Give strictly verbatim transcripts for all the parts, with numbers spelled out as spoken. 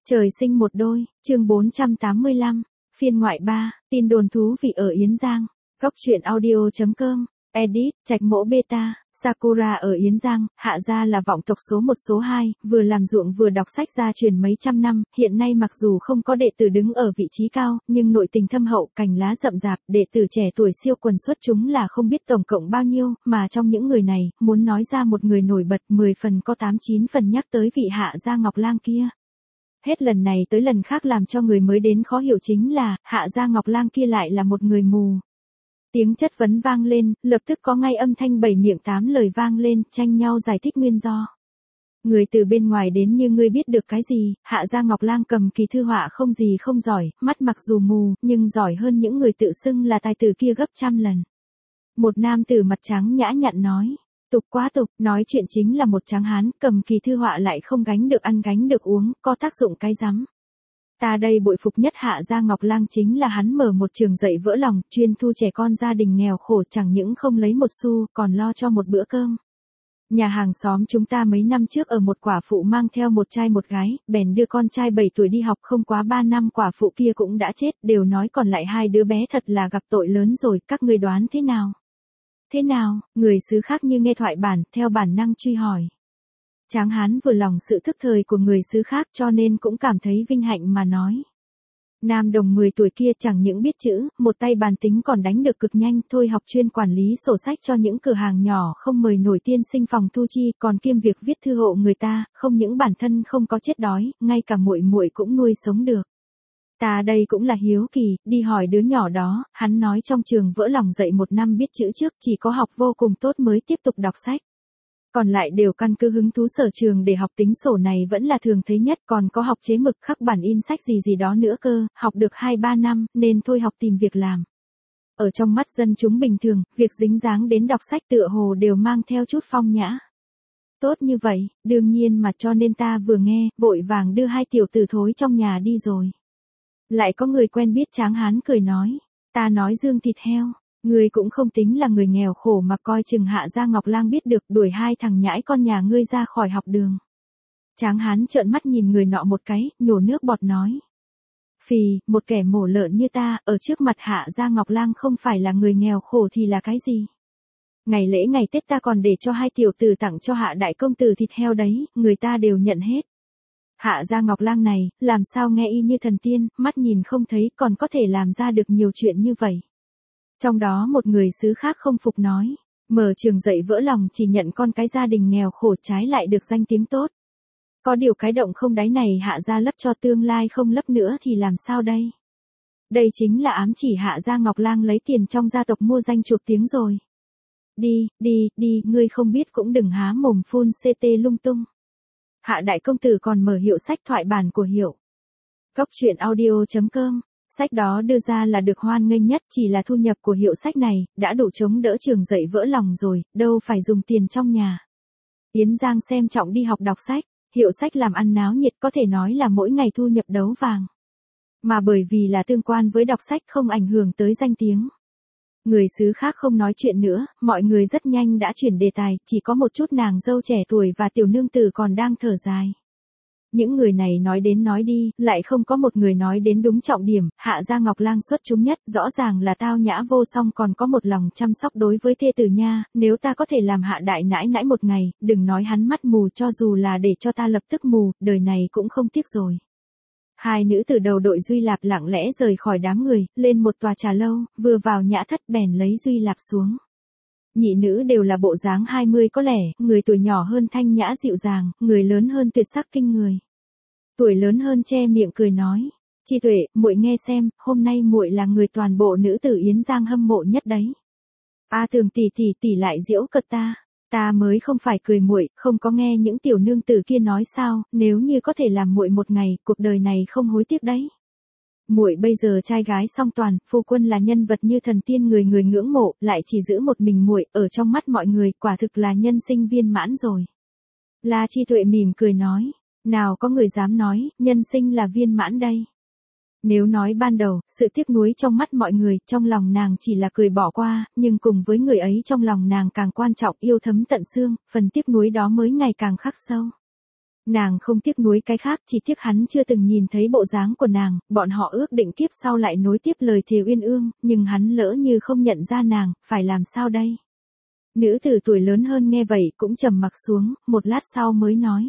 Trời sinh một đôi, chương bốn trăm tám mươi lăm, phiên ngoại ba, tin đồn thú vị ở Yến Giang. Góc truyện audio.com, edit, Trạch Mỗ Beta, Sakura ở Yến Giang, Hạ gia là vọng tộc số một số hai, vừa làm ruộng vừa đọc sách gia truyền mấy trăm năm, hiện nay mặc dù không có đệ tử đứng ở vị trí cao, nhưng nội tình thâm hậu, cành lá rậm rạp, đệ tử trẻ tuổi siêu quần xuất chúng là không biết tổng cộng bao nhiêu, mà trong những người này, muốn nói ra một người nổi bật mười phần có tám chín phần nhắc tới vị Hạ gia Ngọc Lang kia. Hết lần này tới lần khác làm cho người mới đến khó hiểu chính là, Hạ gia Ngọc Lang kia lại là một người mù. Tiếng chất vấn vang lên, lập tức có ngay âm thanh bảy miệng tám lời vang lên, tranh nhau giải thích nguyên do. Người từ bên ngoài đến như ngươi biết được cái gì, Hạ gia Ngọc Lang cầm kỳ thư họa không gì không giỏi, mắt mặc dù mù, nhưng giỏi hơn những người tự xưng là tài tử kia gấp trăm lần. Một nam tử mặt trắng nhã nhặn nói. Tục quá tục, nói chuyện chính là một tráng hán, cầm kỳ thư họa lại không gánh được ăn gánh được uống, có tác dụng cái rắm. Ta đây bội phục nhất Hạ gia Ngọc Lang chính là hắn mở một trường dạy vỡ lòng, chuyên thu trẻ con gia đình nghèo khổ chẳng những không lấy một xu, còn lo cho một bữa cơm. Nhà hàng xóm chúng ta mấy năm trước ở một quả phụ mang theo một trai một gái, bèn đưa con trai bảy tuổi đi học, không quá ba năm quả phụ kia cũng đã chết, đều nói còn lại hai đứa bé thật là gặp tội lớn rồi, các ngươi đoán thế nào? Thế nào, người xứ khác như nghe thoại bản, theo bản năng truy hỏi. Tráng hán vừa lòng sự thức thời của người xứ khác cho nên cũng cảm thấy vinh hạnh mà nói. Nam đồng mười tuổi kia chẳng những biết chữ, một tay bàn tính còn đánh được cực nhanh, thôi học chuyên quản lý sổ sách cho những cửa hàng nhỏ không mời nổi tiên sinh phòng thu chi, còn kiêm việc viết thư hộ người ta, không những bản thân không có chết đói, ngay cả muội muội cũng nuôi sống được. Ta đây cũng là hiếu kỳ, đi hỏi đứa nhỏ đó, hắn nói trong trường vỡ lòng dạy một năm biết chữ trước, chỉ có học vô cùng tốt mới tiếp tục đọc sách. Còn lại đều căn cứ hứng thú sở trường để học tính sổ này vẫn là thường thấy nhất, còn có học chế mực khắc bản in sách gì gì đó nữa cơ, học được hai ba năm, nên thôi học tìm việc làm. Ở trong mắt dân chúng bình thường, việc dính dáng đến đọc sách tựa hồ đều mang theo chút phong nhã. Tốt như vậy, đương nhiên mà cho nên ta vừa nghe, vội vàng đưa hai tiểu tử thối trong nhà đi rồi. Lại có người quen biết tráng hán cười nói, ta nói dương thịt heo, ngươi cũng không tính là người nghèo khổ mà coi chừng Hạ gia Ngọc Lang biết được đuổi hai thằng nhãi con nhà ngươi ra khỏi học đường. Tráng hán trợn mắt nhìn người nọ một cái, nhổ nước bọt nói. Phì, một kẻ mổ lợn như ta, ở trước mặt Hạ gia Ngọc Lang không phải là người nghèo khổ thì là cái gì? Ngày lễ ngày Tết ta còn để cho hai tiểu tử tặng cho Hạ đại công tử thịt heo đấy, người ta đều nhận hết. Hạ gia Ngọc Lang này, làm sao nghe y như thần tiên, mắt nhìn không thấy còn có thể làm ra được nhiều chuyện như vậy. Trong đó một người xứ khác không phục nói, mở trường dạy vỡ lòng chỉ nhận con cái gia đình nghèo khổ trái lại được danh tiếng tốt. Có điều cái động không đáy này Hạ gia lấp cho tương lai không lấp nữa thì làm sao đây? Đây chính là ám chỉ Hạ gia Ngọc Lang lấy tiền trong gia tộc mua danh chụp tiếng rồi. Đi, đi, đi, ngươi không biết cũng đừng há mồm phun ct lung tung. Hạ đại công tử còn mở hiệu sách thoại bản của hiệu. Góc truyện audio.com, sách đó đưa ra là được hoan nghênh nhất, chỉ là thu nhập của hiệu sách này, đã đủ chống đỡ trường dạy vỡ lòng rồi, đâu phải dùng tiền trong nhà. Yến Giang xem trọng đi học đọc sách, hiệu sách làm ăn náo nhiệt có thể nói là mỗi ngày thu nhập đấu vàng. Mà bởi vì là tương quan với đọc sách không ảnh hưởng tới danh tiếng. Người xứ khác không nói chuyện nữa, mọi người rất nhanh đã chuyển đề tài, chỉ có một chút nàng dâu trẻ tuổi và tiểu nương tử còn đang thở dài. Những người này nói đến nói đi, lại không có một người nói đến đúng trọng điểm, Hạ gia Ngọc Lang xuất chúng nhất, rõ ràng là tao nhã vô song còn có một lòng chăm sóc đối với thê tử nha, nếu ta có thể làm Hạ đại nãi nãi một ngày, đừng nói hắn mắt mù cho dù là để cho ta lập tức mù, đời này cũng không tiếc rồi. Hai nữ từ đầu đội Duy Lạp lặng lẽ rời khỏi đám người, lên một tòa trà lâu, vừa vào nhã thất bèn lấy Duy Lạp xuống. Nhị nữ đều là bộ dáng hai mươi có lẻ, người tuổi nhỏ hơn thanh nhã dịu dàng, người lớn hơn tuyệt sắc kinh người. Tuổi lớn hơn che miệng cười nói, Chi Tuệ, muội nghe xem, hôm nay muội là người toàn bộ nữ tử Yến Giang hâm mộ nhất đấy. A Tường tỷ tỷ tỷ lại giễu cợt ta, ta mới không phải cười muội, không có nghe những tiểu nương tử kia nói sao, nếu như có thể làm muội một ngày, cuộc đời này không hối tiếc đấy. Muội bây giờ trai gái song toàn, phu quân là nhân vật như thần tiên người người ngưỡng mộ, lại chỉ giữ một mình muội, ở trong mắt mọi người, quả thực là nhân sinh viên mãn rồi. La Chi Tuệ mỉm cười nói, nào có người dám nói, nhân sinh là viên mãn đây. Nếu nói ban đầu, sự tiếc nuối trong mắt mọi người, trong lòng nàng chỉ là cười bỏ qua, nhưng cùng với người ấy trong lòng nàng càng quan trọng yêu thấm tận xương, phần tiếc nuối đó mới ngày càng khắc sâu. Nàng không tiếc nuối cái khác, chỉ tiếc hắn chưa từng nhìn thấy bộ dáng của nàng, bọn họ ước định kiếp sau lại nối tiếp lời thề uyên ương, nhưng hắn lỡ như không nhận ra nàng, phải làm sao đây? Nữ tử tuổi lớn hơn nghe vậy cũng trầm mặc xuống, một lát sau mới nói.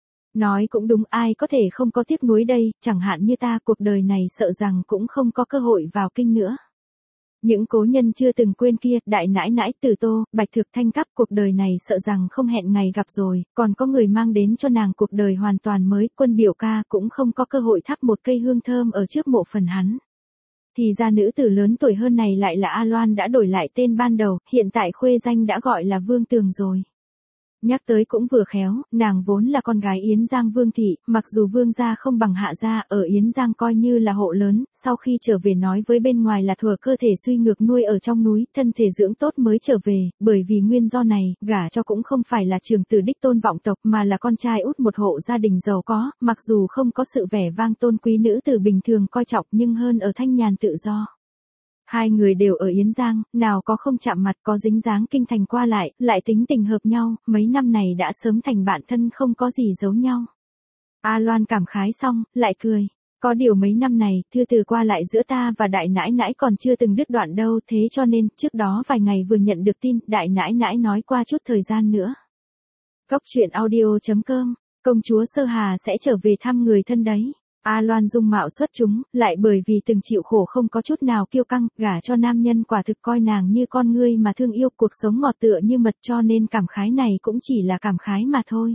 Nói cũng đúng, ai có thể không có tiếc nuối đây, chẳng hạn như ta cuộc đời này sợ rằng cũng không có cơ hội vào kinh nữa. Những cố nhân chưa từng quên kia, đại nãi nãi Từ Tô, Bạch Thực Thanh Cắp, cuộc đời này sợ rằng không hẹn ngày gặp rồi, còn có người mang đến cho nàng cuộc đời hoàn toàn mới, Quân biểu ca cũng không có cơ hội thắp một cây hương thơm ở trước mộ phần hắn. Thì ra nữ tử lớn tuổi hơn này lại là A Loan đã đổi lại tên ban đầu, hiện tại khuê danh đã gọi là Vương Tường rồi. Nhắc tới cũng vừa khéo, nàng vốn là con gái Yến Giang Vương Thị, mặc dù Vương gia không bằng Hạ gia, ở Yến Giang coi như là hộ lớn, sau khi trở về nói với bên ngoài là thừa cơ thể suy ngược nuôi ở trong núi, thân thể dưỡng tốt mới trở về, bởi vì nguyên do này, gả cho cũng không phải là trường tử đích tôn vọng tộc mà là con trai út một hộ gia đình giàu có, mặc dù không có sự vẻ vang tôn quý nữ tử bình thường coi trọng nhưng hơn ở thanh nhàn tự do. Hai người đều ở Yến Giang, nào có không chạm mặt, có dính dáng kinh thành qua lại, lại tính tình hợp nhau, mấy năm này đã sớm thành bạn thân không có gì giấu nhau. A Loan cảm khái xong, lại cười. Có điều mấy năm này, thư từ qua lại giữa ta và đại nãi nãi còn chưa từng đứt đoạn đâu, thế cho nên, trước đó vài ngày vừa nhận được tin, đại nãi nãi nói qua chút thời gian nữa. Góc truyện audio chấm com, công chúa Sơ Hà sẽ trở về thăm người thân đấy. A Loan dung mạo xuất chúng, lại bởi vì từng chịu khổ không có chút nào kiêu căng, gả cho nam nhân quả thực coi nàng như con ngươi mà thương yêu, cuộc sống ngọt tựa như mật, cho nên cảm khái này cũng chỉ là cảm khái mà thôi.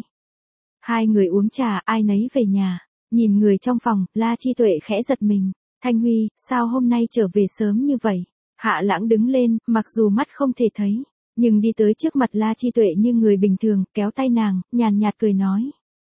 Hai người uống trà, ai nấy về nhà, nhìn người trong phòng, La Chi Tuệ khẽ giật mình. Thanh Huy, sao hôm nay trở về sớm như vậy? Hạ Lãng đứng lên, mặc dù mắt không thể thấy, nhưng đi tới trước mặt La Chi Tuệ như người bình thường, kéo tay nàng, nhàn nhạt cười nói.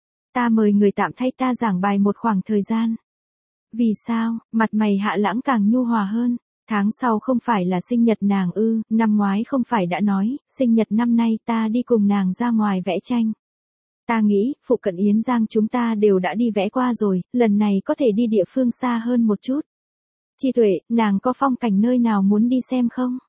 Ta mời người tạm thay ta giảng bài một khoảng thời gian. Vì sao? Mặt mày Hạ Lãng càng nhu hòa hơn. Tháng sau không phải là sinh nhật nàng ư, năm ngoái không phải đã nói, sinh nhật năm nay ta đi cùng nàng ra ngoài vẽ tranh. Ta nghĩ, phụ cận Yến Giang chúng ta đều đã đi vẽ qua rồi, lần này có thể đi địa phương xa hơn một chút. Chi Tuệ, nàng có phong cảnh nơi nào muốn đi xem không?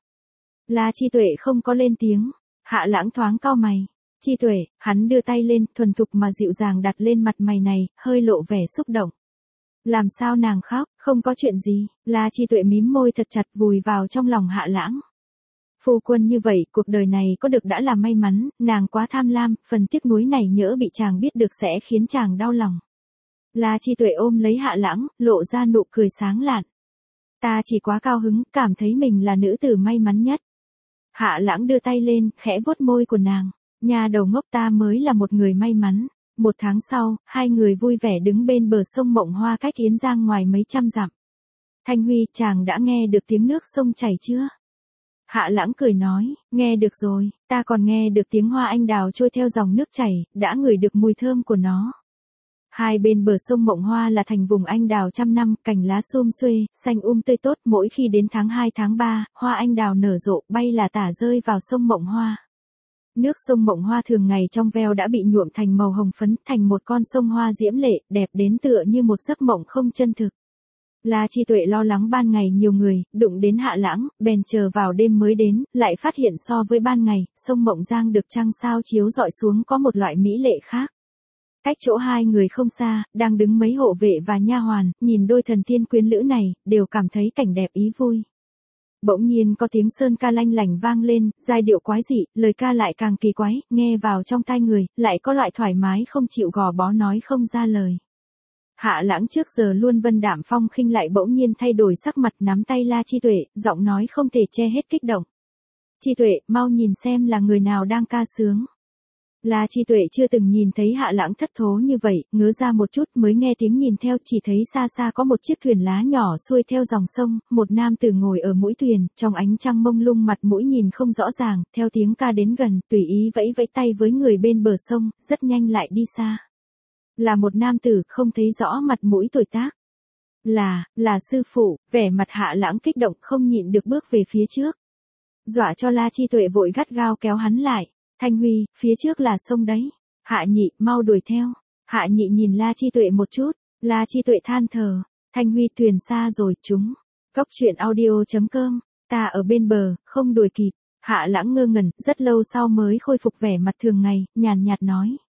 La Chi Tuệ không có lên tiếng. Hạ Lãng thoáng cau mày. Chi Tuệ, hắn đưa tay lên, thuần thục mà dịu dàng đặt lên mặt mày này, hơi lộ vẻ xúc động. Làm sao nàng khóc, không có chuyện gì, La Chi Tuệ mím môi thật chặt vùi vào trong lòng Hạ Lãng. Phu quân như vậy, cuộc đời này có được đã là may mắn, nàng quá tham lam, phần tiếc nuối này nhỡ bị chàng biết được sẽ khiến chàng đau lòng. La Chi Tuệ ôm lấy Hạ Lãng, lộ ra nụ cười sáng lạn. Ta chỉ quá cao hứng, cảm thấy mình là nữ tử may mắn nhất. Hạ Lãng đưa tay lên, khẽ vuốt môi của nàng. Nhà đầu ngốc, ta mới là một người may mắn. Một tháng sau, hai người vui vẻ đứng bên bờ sông Mộng Hoa cách Yến Giang ngoài mấy trăm dặm. Thanh Huy, chàng đã nghe được tiếng nước sông chảy chưa? Hạ Lãng cười nói, nghe được rồi, ta còn nghe được tiếng hoa anh đào trôi theo dòng nước chảy, đã ngửi được mùi thơm của nó. Hai bên bờ sông Mộng Hoa là thành vùng anh đào trăm năm, cành lá sum xuê, xanh um tươi tốt, mỗi khi đến tháng hai tháng ba, hoa anh đào nở rộ, bay là tả rơi vào sông Mộng Hoa. Nước sông Mộng Hoa thường ngày trong veo đã bị nhuộm thành màu hồng phấn, thành một con sông hoa diễm lệ, đẹp đến tựa như một giấc mộng không chân thực. La Chi Tuệ lo lắng ban ngày nhiều người, đụng đến Hạ Lãng, bèn chờ vào đêm mới đến, lại phát hiện so với ban ngày, sông Mộng Giang được trăng sao chiếu rọi xuống có một loại mỹ lệ khác. Cách chỗ hai người không xa, đang đứng mấy hộ vệ và nha hoàn, nhìn đôi thần tiên quyến lữ này, đều cảm thấy cảnh đẹp ý vui. Bỗng nhiên có tiếng sơn ca lanh lảnh vang lên, giai điệu quái dị, lời ca lại càng kỳ quái, nghe vào trong tai người, lại có loại thoải mái không chịu gò bó nói không ra lời. Hạ Lãng trước giờ luôn vân đạm phong khinh lại bỗng nhiên thay đổi sắc mặt, nắm tay La Chi Tuệ, giọng nói không thể che hết kích động. Chi Tuệ, mau nhìn xem là người nào đang ca sướng. La Chi Tuệ chưa từng nhìn thấy Hạ Lãng thất thố như vậy, ngớ ra một chút mới nghe tiếng nhìn theo, chỉ thấy xa xa có một chiếc thuyền lá nhỏ xuôi theo dòng sông, một nam tử ngồi ở mũi thuyền, trong ánh trăng mông lung mặt mũi nhìn không rõ ràng, theo tiếng ca đến gần, tùy ý vẫy vẫy tay với người bên bờ sông, rất nhanh lại đi xa. Là một nam tử, không thấy rõ mặt mũi tuổi tác. Là, là sư phụ, vẻ mặt Hạ Lãng kích động không nhịn được bước về phía trước. Dọa cho La Chi Tuệ vội gắt gao kéo hắn lại. Thanh Huy, phía trước là sông đấy. Hạ Nhị, mau đuổi theo. Hạ Nhị nhìn La Chi Tuệ một chút. La Chi Tuệ than thở. Thanh Huy, thuyền xa rồi, chúng. Góc truyện audio chấm com. Ta ở bên bờ, không đuổi kịp. Hạ Lãng ngơ ngẩn, rất lâu sau mới khôi phục vẻ mặt thường ngày, nhàn nhạt nói.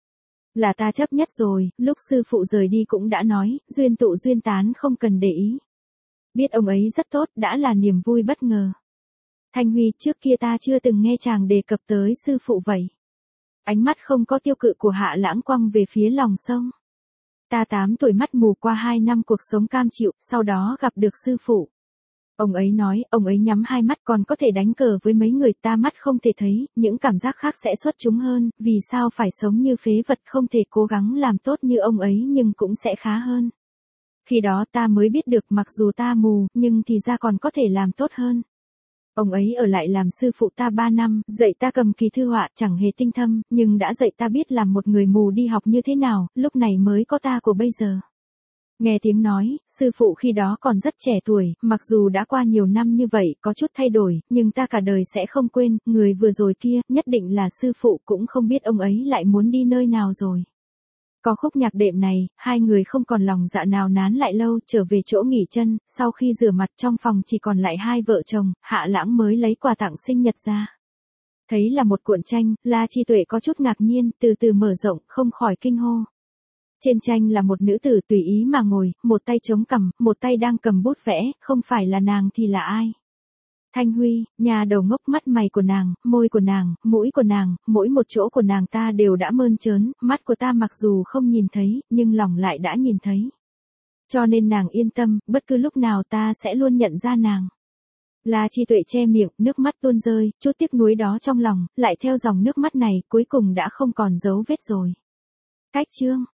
Là ta chấp nhất rồi, lúc sư phụ rời đi cũng đã nói, duyên tụ duyên tán không cần để ý. Biết ông ấy rất tốt, đã là niềm vui bất ngờ. Thanh Huy, trước kia ta chưa từng nghe chàng đề cập tới sư phụ vậy. Ánh mắt không có tiêu cự của Hạ Lãng quăng về phía lòng sông. Ta tám tuổi mắt mù qua hai năm cuộc sống cam chịu, sau đó gặp được sư phụ. Ông ấy nói, ông ấy nhắm hai mắt còn có thể đánh cờ với mấy người ta mắt không thể thấy, những cảm giác khác sẽ xuất chúng hơn, vì sao phải sống như phế vật không thể cố gắng làm tốt như ông ấy nhưng cũng sẽ khá hơn. Khi đó ta mới biết được mặc dù ta mù, nhưng thì ra còn có thể làm tốt hơn. Ông ấy ở lại làm sư phụ ta ba năm, dạy ta cầm kỳ thư họa chẳng hề tinh thâm, nhưng đã dạy ta biết làm một người mù đi học như thế nào, lúc này mới có ta của bây giờ. Nghe tiếng nói, sư phụ khi đó còn rất trẻ tuổi, mặc dù đã qua nhiều năm như vậy, có chút thay đổi, nhưng ta cả đời sẽ không quên, người vừa rồi kia, nhất định là sư phụ, cũng không biết ông ấy lại muốn đi nơi nào rồi. Có khúc nhạc đệm này, hai người không còn lòng dạ nào nán lại lâu, trở về chỗ nghỉ chân, sau khi rửa mặt trong phòng chỉ còn lại hai vợ chồng, Hạ Lãng mới lấy quà tặng sinh nhật ra. Thấy là một cuộn tranh, La Chi Tuệ có chút ngạc nhiên, từ từ mở rộng, không khỏi kinh hô. Trên tranh là một nữ tử tùy ý mà ngồi, một tay chống cằm, một tay đang cầm bút vẽ, không phải là nàng thì là ai? Thanh Huy, nhà đầu ngốc, mắt mày của nàng, môi của nàng, mũi của nàng, mỗi một chỗ của nàng ta đều đã mơn trớn, mắt của ta mặc dù không nhìn thấy, nhưng lòng lại đã nhìn thấy. Cho nên nàng yên tâm, bất cứ lúc nào ta sẽ luôn nhận ra nàng. La Chi Tuệ che miệng, nước mắt tuôn rơi, chút tiếc nuối đó trong lòng, lại theo dòng nước mắt này, cuối cùng đã không còn dấu vết rồi. Cách chương